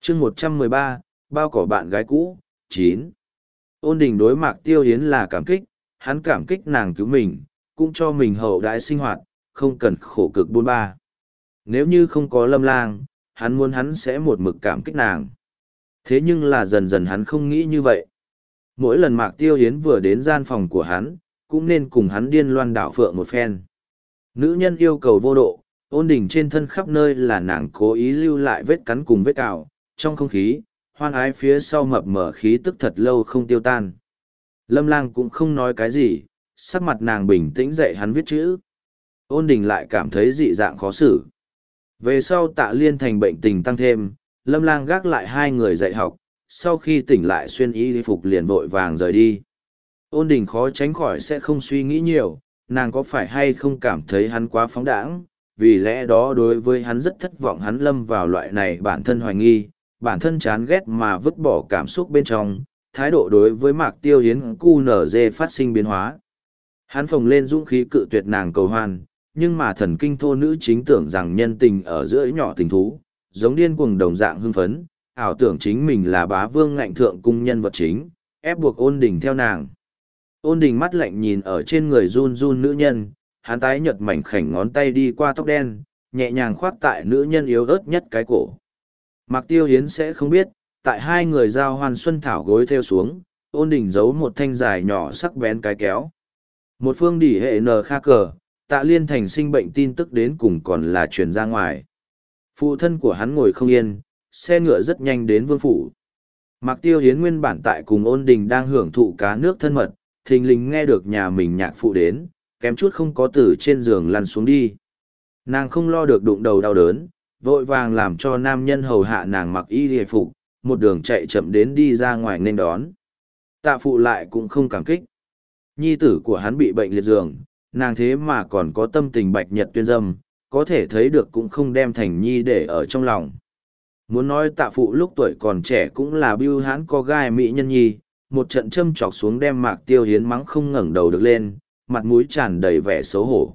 chương 113, bao cỏ bạn gái cũ, 9. Ôn đình đối Mạc Tiêu Hiến là cảm kích, hắn cảm kích nàng cứu mình, cũng cho mình hậu đãi sinh hoạt, không cần khổ cực buôn ba. Nếu như không có Lâm Lang, hắn muốn hắn sẽ một mực cảm kích nàng. Thế nhưng là dần dần hắn không nghĩ như vậy. Mỗi lần Mạc Tiêu Hiến vừa đến gian phòng của hắn, cũng nên cùng hắn điên loan đảo phượng một phen. Nữ nhân yêu cầu vô độ, ôn đình trên thân khắp nơi là nàng cố ý lưu lại vết cắn cùng vết cào, trong không khí, hoan ái phía sau mập mờ khí tức thật lâu không tiêu tan. Lâm Lang cũng không nói cái gì, sắc mặt nàng bình tĩnh dạy hắn viết chữ. Ôn đình lại cảm thấy dị dạng khó xử. Về sau Tạ Liên thành bệnh tình tăng thêm, Lâm Lang gác lại hai người dạy học, sau khi tỉnh lại xuyên y phục liền vội vàng rời đi. Ôn đình khó tránh khỏi sẽ không suy nghĩ nhiều, nàng có phải hay không cảm thấy hắn quá phóng đãng, vì lẽ đó đối với hắn rất thất vọng, hắn lâm vào loại này bản thân hoài nghi, bản thân chán ghét mà vứt bỏ cảm xúc bên trong, thái độ đối với Mạc Tiêu Hiến QNZ phát sinh biến hóa. Hắn phồng lên dũng khí cự tuyệt nàng cầu hoan, nhưng mà thần kinh thô nữ chính tưởng rằng nhân tình ở giữa nhỏ tình thú, giống điên cuồng đồng dạng hưng phấn, ảo tưởng chính mình là bá vương ngạnh thượng cung nhân vật chính, ép buộc ôn đình theo nàng. Ôn đình mắt lạnh nhìn ở trên người run run nữ nhân, hắn tái nhợt mảnh khảnh ngón tay đi qua tóc đen, nhẹ nhàng khoác tại nữ nhân yếu ớt nhất cái cổ. Mạc Tiêu Hiến sẽ không biết, tại hai người giao hoan xuân thảo gối theo xuống, ôn đình giấu một thanh dài nhỏ sắc bén cái kéo. Một phương đỉ hệ nờ kha cờ, Tạ Liên thành sinh bệnh tin tức đến cùng còn là truyền ra ngoài. Phụ thân của hắn ngồi không yên, xe ngựa rất nhanh đến vương phủ. Mạc Tiêu Hiến nguyên bản tại cùng ôn đình đang hưởng thụ cá nước thân mật, thình lình nghe được nhà mình nhạc phụ đến, kém chút không có từ trên giường lăn xuống đi. Nàng không lo được đụng đầu đau đớn, vội vàng làm cho nam nhân hầu hạ nàng mặc y hề phục, một đường chạy chậm đến đi ra ngoài nên đón. Tạ phụ lại cũng không cảm kích. Nhi tử của hắn bị bệnh liệt giường, nàng thế mà còn có tâm tình bạch nhật tuyên dâm, có thể thấy được cũng không đem thành nhi để ở trong lòng. Muốn nói tạ phụ lúc tuổi còn trẻ cũng là bưu hãn có gai mỹ nhân nhi, một trận châm chọc xuống đem Mạc Tiêu Hiến mắng không ngẩng đầu được lên, mặt mũi tràn đầy vẻ xấu hổ.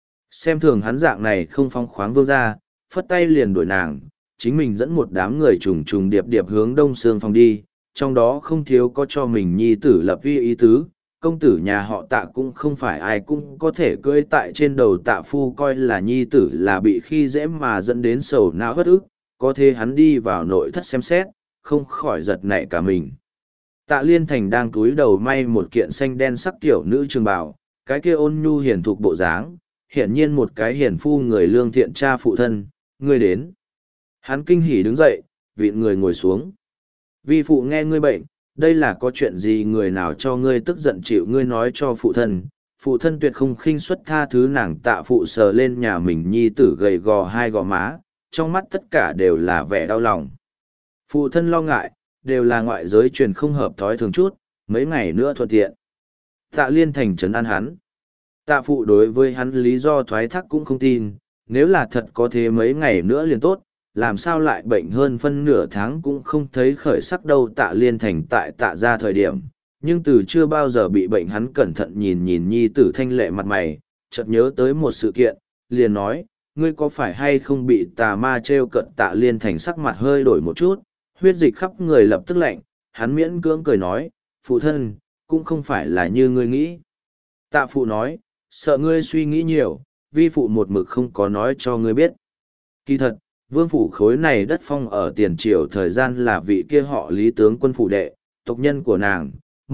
Xem thường hắn dạng này không phong khoáng vương ra, phất tay liền đuổi nàng, chính mình dẫn một đám người trùng trùng điệp điệp hướng đông sương phòng đi, trong đó không thiếu có cho mình nhi tử lập uy ý tứ, công tử nhà họ Tạ cũng không phải ai cũng có thể cưỡi tại trên đầu Tạ phu coi là nhi tử là bị khi dễ mà dẫn đến sầu não bất ức, có thể hắn đi vào nội thất xem xét, không khỏi giật nảy cả mình. Tạ Liên thành đang cúi đầu may một kiện xanh đen sắc tiểu nữ trường bào, cái kia ôn nhu hiền thục bộ dáng, hiển nhiên một cái hiền phu người lương thiện cha phụ thân, ngươi đến. Hắn kinh hỉ đứng dậy, vịn người ngồi xuống. Vi phụ nghe ngươi bệnh, đây là có chuyện gì người nào cho ngươi tức giận chịu ngươi nói cho phụ thân tuyệt không khinh suất tha thứ nàng. Tạ phụ sờ lên nhà mình nhi tử gầy gò hai gò má, trong mắt tất cả đều là vẻ đau lòng. Phụ thân lo ngại, đều là ngoại giới truyền không hợp thói thường chút, mấy ngày nữa thuận tiện. Tạ Liên thành trấn an hắn. Tạ phụ đối với hắn lý do thoái thác cũng không tin, nếu là thật có thế mấy ngày nữa liền tốt, làm sao lại bệnh hơn phân nửa tháng cũng không thấy khởi sắc đâu. Tạ Liên thành tại Tạ ra thời điểm, nhưng từ chưa bao giờ bị bệnh hắn cẩn thận nhìn nhìn nhi tử thanh lệ mặt mày, chợt nhớ tới một sự kiện, liền nói, ngươi có phải hay không bị tà ma trêu cận. Tạ Liên thành sắc mặt hơi đổi một chút, huyết dịch khắp người lập tức lạnh, hắn miễn cưỡng cười nói, phụ thân, cũng không phải là như ngươi nghĩ. Tạ phụ nói, sợ ngươi suy nghĩ nhiều, vi phụ một mực không có nói cho ngươi biết. Kỳ thật, vương phủ khối này đất phong ở tiền triều thời gian là vị kia họ Lý tướng quân phủ đệ, tộc nhân của nàng,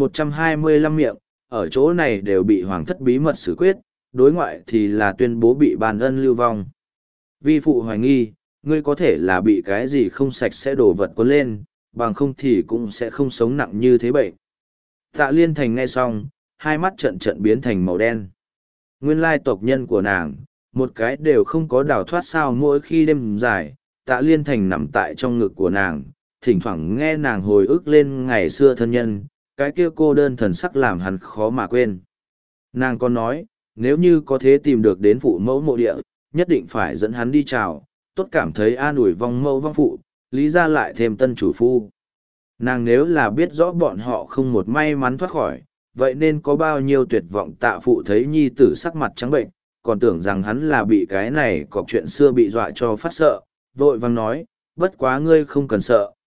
125 miệng, ở chỗ này đều bị hoàng thất bí mật xử quyết, đối ngoại thì là tuyên bố bị ban ân lưu vong. Vi phụ hoài nghi, ngươi có thể là bị cái gì không sạch sẽ đổ vật cuốn lên, bằng không thì cũng sẽ không sống nặng như thế bệnh. Tạ Liên thành nghe xong, hai mắt trận trận biến thành màu đen. Nguyên lai tộc nhân của nàng, một cái đều không có đào thoát sao. Mỗi khi đêm dài, Tạ Liên thành nằm tại trong ngực của nàng, thỉnh thoảng nghe nàng hồi ức lên ngày xưa thân nhân, cái kia cô đơn thần sắc làm hắn khó mà quên. Nàng còn nói, nếu như có thể tìm được đến phụ mẫu mộ địa, nhất định phải dẫn hắn đi chào, tốt cảm thấy an ủi vong mẫu vong phụ, lý ra lại thêm tân chủ phu. Nàng nếu là biết rõ bọn họ không một may mắn thoát khỏi, vậy nên có bao nhiêu tuyệt vọng. Tạ phụ thấy nhi tử sắc mặt trắng bệnh, còn tưởng rằng hắn là bị cái này cọc chuyện xưa bị dọa cho phát sợ, vội vàng nói, bất quá ngươi không cần sợ,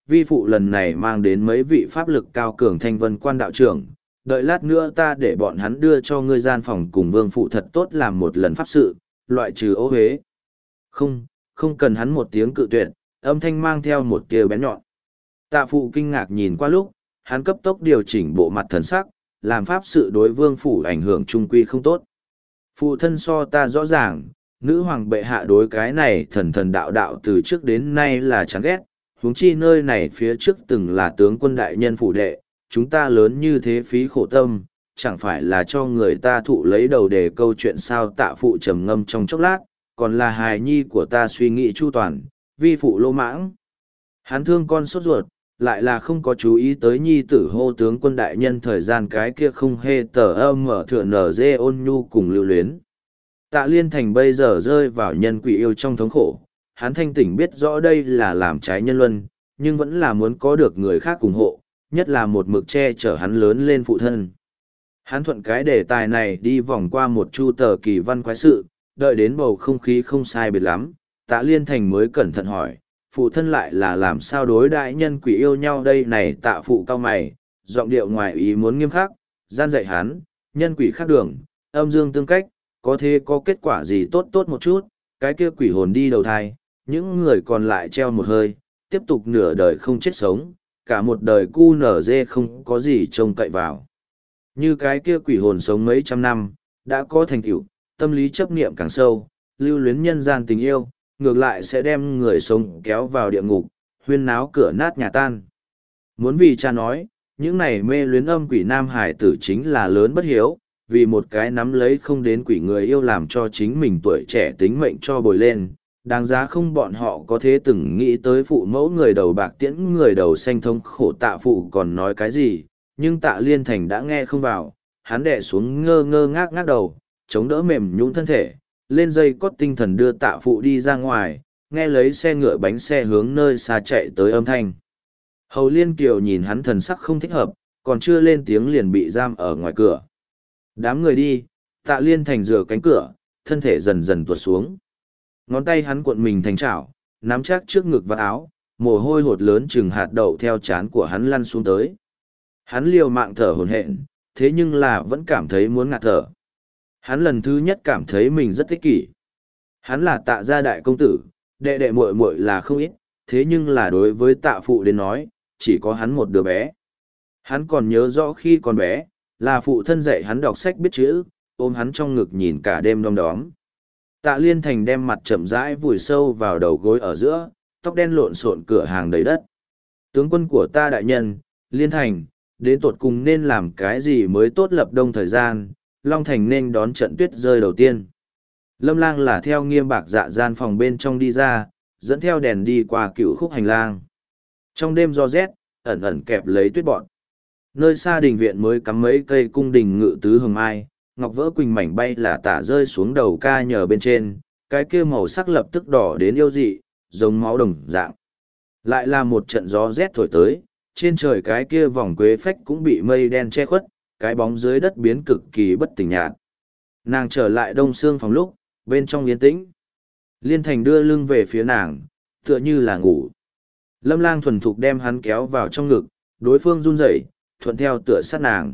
vi phụ lần này mang đến mấy vị pháp lực cao cường thanh vân quan đạo trưởng, đợi lát nữa ta để bọn hắn đưa cho ngươi gian phòng cùng vương phụ thật tốt làm một lần pháp sự, loại trừ ô huế. Không, không cần, hắn một tiếng cự tuyệt, âm thanh mang theo một tia bén nhọn. Tạ phụ kinh ngạc nhìn qua lúc, hắn cấp tốc điều chỉnh bộ mặt thần sắc, làm pháp sự đối vương phủ ảnh hưởng trung quy không tốt. Phụ thân so ta rõ ràng, nữ hoàng bệ hạ đối cái này thần thần đạo đạo từ trước đến nay là chán ghét, huống chi nơi này phía trước từng là tướng quân đại nhân phủ đệ, chúng ta lớn như thế phí khổ tâm, chẳng phải là cho người ta thụ lấy đầu để câu chuyện sao. Tạ phụ trầm ngâm trong chốc lát, còn là hài nhi của ta suy nghĩ chu toàn, vi phụ lô mãng. Hắn thương con sốt ruột, lại là không có chú ý tới nhi tử hô tướng quân đại nhân thời gian cái kia không hề tờ âm mở thượng nở dê ôn nhu cùng lưu luyến. Tạ Liên Thành bây giờ rơi vào nhân quỷ yêu trong thống khổ, hắn thanh tỉnh biết rõ đây là làm trái nhân luân, nhưng vẫn là muốn có được người khác ủng hộ, nhất là một mực che chở hắn lớn lên phụ thân. Hắn thuận cái đề tài này đi vòng qua một chu tờ kỳ văn quái sự, đợi đến bầu không khí không sai biệt lắm, Tạ Liên Thành mới cẩn thận hỏi, phụ thân lại là làm sao đối đại nhân quỷ yêu nhau đây này. Tạ phụ cao mày, giọng điệu ngoài ý muốn nghiêm khắc, gian dạy hắn, nhân quỷ khác đường, âm dương tương cách, có thế có kết quả gì tốt tốt một chút, cái kia quỷ hồn đi đầu thai, những người còn lại treo một hơi, tiếp tục nửa đời không chết sống, cả một đời cu nở dê không có gì trông cậy vào. Như cái kia quỷ hồn sống mấy trăm năm, đã có thành tựu, tâm lý chấp niệm càng sâu, lưu luyến nhân gian tình yêu, ngược lại sẽ đem người sống kéo vào địa ngục, huyên náo cửa nát nhà tan. Muốn vì cha nói, những này mê luyến âm quỷ nam hải tử chính là lớn bất hiếu, vì một cái nắm lấy không đến quỷ người yêu làm cho chính mình tuổi trẻ tính mệnh cho bồi lên, đáng giá không. Bọn họ có thế từng nghĩ tới phụ mẫu người đầu bạc tiễn người đầu xanh thống khổ. Tạ phụ còn nói cái gì, nhưng Tạ Liên Thành đã nghe không vào, hắn đè xuống ngơ ngơ ngác ngác đầu, chống đỡ mềm nhũn thân thể, lên dây cót tinh thần đưa Tạ phụ đi ra ngoài, nghe lấy xe ngựa bánh xe hướng nơi xa chạy tới âm thanh. Hầu Liên Kiều nhìn hắn thần sắc không thích hợp, còn chưa lên tiếng liền bị giam ở ngoài cửa. Đám người đi, Tạ Liên Thành dựa cánh cửa, thân thể dần dần tuột xuống. Ngón tay hắn cuộn mình thành chảo, nắm chắc trước ngực và áo, mồ hôi hột lớn chừng hạt đậu theo trán của hắn lăn xuống tới. Hắn liều mạng thở hổn hển, thế nhưng là vẫn cảm thấy muốn ngạt thở. Hắn lần thứ nhất cảm thấy mình rất ích kỷ. Hắn là Tạ gia đại công tử, đệ đệ muội muội là không ít, thế nhưng là đối với Tạ phụ đến nói, chỉ có hắn một đứa bé. Hắn còn nhớ rõ khi còn bé, là phụ thân dạy hắn đọc sách biết chữ, ôm hắn trong ngực nhìn cả đêm đom đóm. Tạ Liên Thành đem mặt chậm rãi vùi sâu vào đầu gối ở giữa, tóc đen lộn xộn, cửa hàng đầy đất. Tướng quân của ta đại nhân, Liên Thành, đến tột cùng nên làm cái gì mới tốt lập đông thời gian, Long Thành nên đón trận tuyết rơi đầu tiên. Lâm Lang là theo Nghiêm Bạc Dạ gian phòng bên trong đi ra, dẫn theo đèn đi qua cựu khúc hành lang. Trong đêm gió rét, ẩn ẩn kẹp lấy tuyết bọn. Nơi xa đình viện mới cắm mấy cây cung đình ngự tứ hồng mai, ngọc vỡ quỳnh mảnh bay là tả rơi xuống đầu ca nhờ bên trên, cái kia màu sắc lập tức đỏ đến yêu dị, giống máu đồng dạng. Lại là một trận gió rét thổi tới, trên trời cái kia vòng quế phách cũng bị mây đen che khuất, cái bóng dưới đất biến cực kỳ bất tỉnh nhạt. Nàng trở lại đông xương phòng lúc, bên trong yên tĩnh. Liên Thành đưa lưng về phía nàng, tựa như là ngủ. Lâm Lang thuần thục đem hắn kéo vào trong ngực, đối phương run rẩy, thuận theo tựa sát nàng.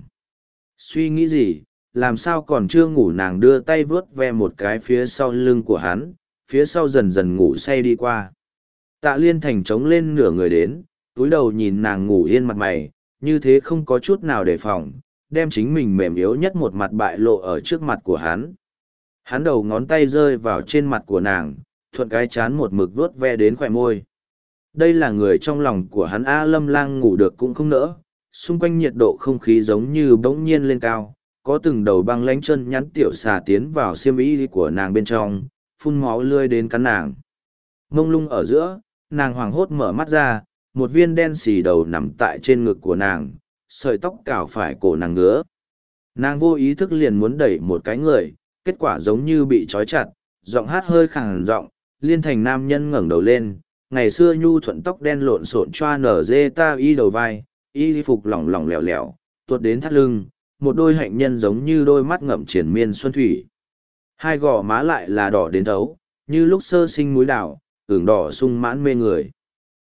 Suy nghĩ gì, làm sao còn chưa ngủ. Nàng đưa tay vướt ve một cái phía sau lưng của hắn, phía sau dần dần ngủ say đi qua. Tạ Liên Thành trống lên nửa người đến, túi đầu nhìn nàng ngủ yên mặt mày, như thế không có chút nào đề phòng, đem chính mình mềm yếu nhất một mặt bại lộ ở trước mặt của hắn. Hắn đầu ngón tay rơi vào trên mặt của nàng, thuận cái chán một mực vuốt ve đến khỏe môi. Đây là người trong lòng của hắn. Lâm Lang ngủ được cũng không nỡ, xung quanh nhiệt độ không khí giống như bỗng nhiên lên cao, có từng đầu băng lánh chân nhắn tiểu xà tiến vào xiêm y của nàng bên trong, phun máu lươi đến cắn nàng. Mông lung ở giữa, nàng hoảng hốt mở mắt ra, một viên đen xì đầu nằm tại trên ngực của nàng, sợi tóc cào phải cổ nàng ngứa. Nàng vô ý thức liền muốn đẩy một cái người, kết quả giống như bị trói chặt, giọng hát hơi khàn giọng. Liên Thành nam nhân ngẩng đầu lên, ngày xưa nhu thuận tóc đen lộn xộn choa nở dê ta y đầu vai, y phục lỏng lỏng lẻo lẻo, tuột đến thắt lưng, một đôi hạnh nhân giống như đôi mắt ngậm triền miên xuân thủy. Hai gò má lại là đỏ đến thấu, như lúc sơ sinh múi đào, ửng đỏ sung mãn mê người.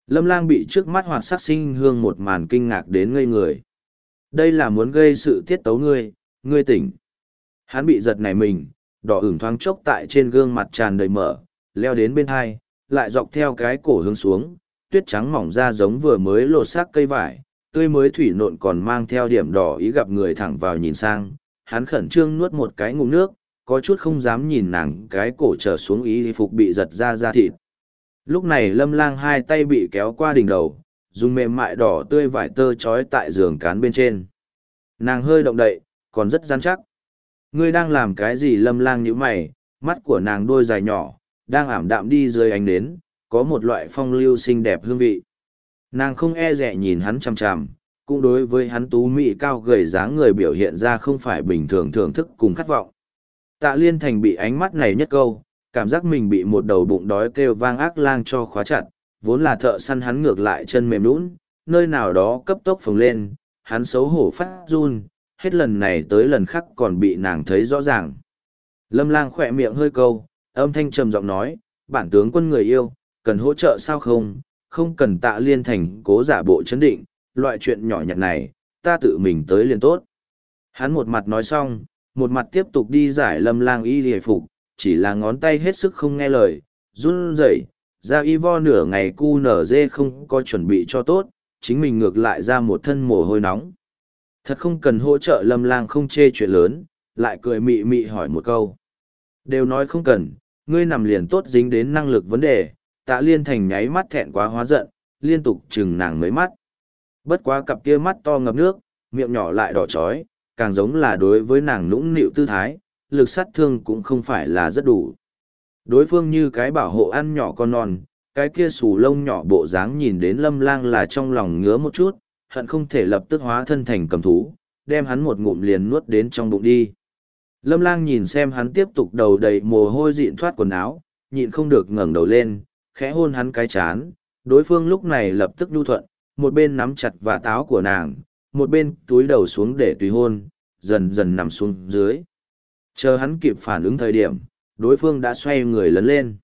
Lâm Lang bị trước mắt hoạt sắc sinh hương một màn kinh ngạc đến ngây người. Đây là muốn gây sự tiết tấu ngươi tỉnh. Hắn bị giật nảy mình, đỏ ửng thoáng chốc tại trên gương mặt tràn đầy mở, leo đến bên hai, lại dọc theo cái cổ hướng xuống, tuyết trắng mỏng ra giống vừa mới lột xác cây vải, tươi mới thủy nộn còn mang theo điểm đỏ ý gặp người thẳng vào nhìn sang, hắn khẩn trương nuốt một cái ngụm nước, có chút không dám nhìn nàng cái cổ trở xuống ý phục bị giật ra da thịt. Lúc này Lâm Lang hai tay bị kéo qua đỉnh đầu, dùng mềm mại đỏ tươi vải tơ trói tại giường cán bên trên. Nàng hơi động đậy, còn rất rắn chắc. Ngươi đang làm cái gì? Lâm Lang nhíu mày, mắt của nàng đôi dài nhỏ, đang ảm đạm đi dưới ánh nến, có một loại phong lưu xinh đẹp hương vị. Nàng không e dè nhìn hắn chằm chằm, cũng đối với hắn tú mỹ cao gầy dáng người biểu hiện ra không phải bình thường thưởng thức cùng khát vọng. Tạ Liên Thành bị ánh mắt này nhất câu, cảm giác mình bị một đầu bụng đói kêu vang ác lang cho khóa chặt, vốn là thợ săn hắn ngược lại chân mềm nhũn, nơi nào đó cấp tốc phồng lên, hắn xấu hổ phát run, hết lần này tới lần khác còn bị nàng thấy rõ ràng. Lâm Lang khỏe miệng hơi câu, âm thanh trầm giọng nói, bản tướng quân người yêu, cần hỗ trợ sao không, không cần Tạ Liên Thành cố giả bộ chấn định, loại chuyện nhỏ nhặt này, ta tự mình tới liền tốt. Hắn một mặt nói xong, một mặt tiếp tục đi giải Lâm Lang y hề phục, chỉ là ngón tay hết sức không nghe lời, run rẩy, ra y vo nửa ngày cu nở dê không có chuẩn bị cho tốt, chính mình ngược lại ra một thân mồ hôi nóng. Thật không cần hỗ trợ. Lâm Lang không chê chuyện lớn, lại cười mị mị hỏi một câu. Đều nói không cần, ngươi nằm liền tốt dính đến năng lực vấn đề. Tạ Liên Thành nháy mắt thẹn quá hóa giận, liên tục chừng nàng mấy mắt. Bất quá cặp kia mắt to ngập nước, miệng nhỏ lại đỏ chói, càng giống là đối với nàng nũng nịu tư thái, lực sát thương cũng không phải là rất đủ. Đối phương như cái bảo hộ ăn nhỏ con non, cái kia xù lông nhỏ bộ dáng nhìn đến Lâm Lang là trong lòng ngứa một chút, hận không thể lập tức hóa thân thành cầm thú, đem hắn một ngụm liền nuốt đến trong bụng đi. Lâm Lang nhìn xem hắn tiếp tục đầu đầy mồ hôi dịn thoát quần áo, nhịn không được ngẩng đầu lên, khẽ hôn hắn cái chán, đối phương lúc này lập tức nhu thuận, một bên nắm chặt vạt áo của nàng, một bên túi đầu xuống để tùy hôn, dần dần nằm xuống dưới. Chờ hắn kịp phản ứng thời điểm, đối phương đã xoay người lấn lên.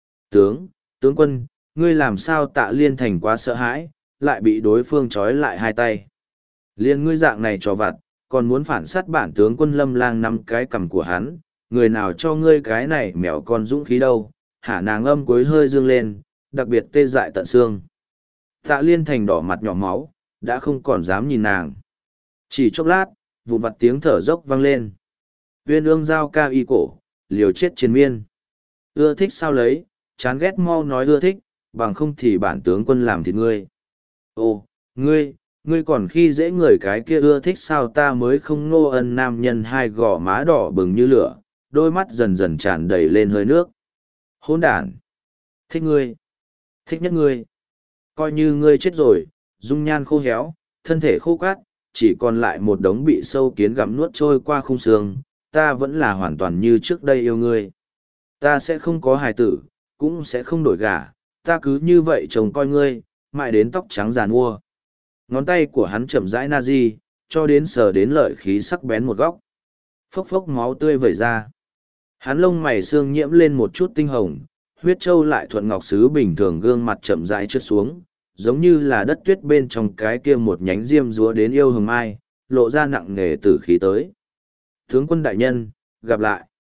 Tướng quân, ngươi làm sao? Tạ Liên Thành quá sợ hãi, lại bị đối phương trói lại hai tay. Liên ngươi dạng này cho vặt, còn muốn phản sát bản tướng quân. Lâm Lang nắm cái cằm của hắn, người nào cho ngươi cái này mèo con dũng khí đâu? Hả? Nàng âm cuối hơi dương lên, đặc biệt tê dại tận xương. Tạ Liên Thành đỏ mặt nhỏ máu, đã không còn dám nhìn nàng. Chỉ chốc lát, vụn vặt tiếng thở dốc vang lên. Uyên ương giao ca y cổ, liều chết chiến miên. Ưa thích sao lấy, chán ghét mau nói ưa thích, bằng không thì bản tướng quân làm thịt ngươi. Ồ, ngươi còn khi dễ người cái kia ưa thích sao? Ta mới không ngô ân. Nam nhân hai gò má đỏ bừng như lửa, đôi mắt dần dần tràn đầy lên hơi nước. Hỗn đản! Thích ngươi! Thích nhất ngươi! Coi như ngươi chết rồi, dung nhan khô héo, thân thể khô cát, chỉ còn lại một đống bị sâu kiến gặm nuốt trôi qua khung xương, ta vẫn là hoàn toàn như trước đây yêu ngươi. Ta sẽ không có hài tử, cũng sẽ không đổi gả, ta cứ như vậy trông coi ngươi, mãi đến tóc trắng giàn mua. Ngón tay của hắn chậm rãi na di, cho đến sờ đến lợi khí sắc bén một góc. Phốc phốc máu tươi vẩy ra. Hắn lông mày xương nhiễm lên một chút tinh hồng, huyết châu lại thuận ngọc sứ bình thường gương mặt chậm rãi trượt xuống, giống như là đất tuyết bên trong cái kia một nhánh diêm rúa đến yêu hồng mai, lộ ra nặng nề tử khí tới. Tướng quân đại nhân, gặp lại.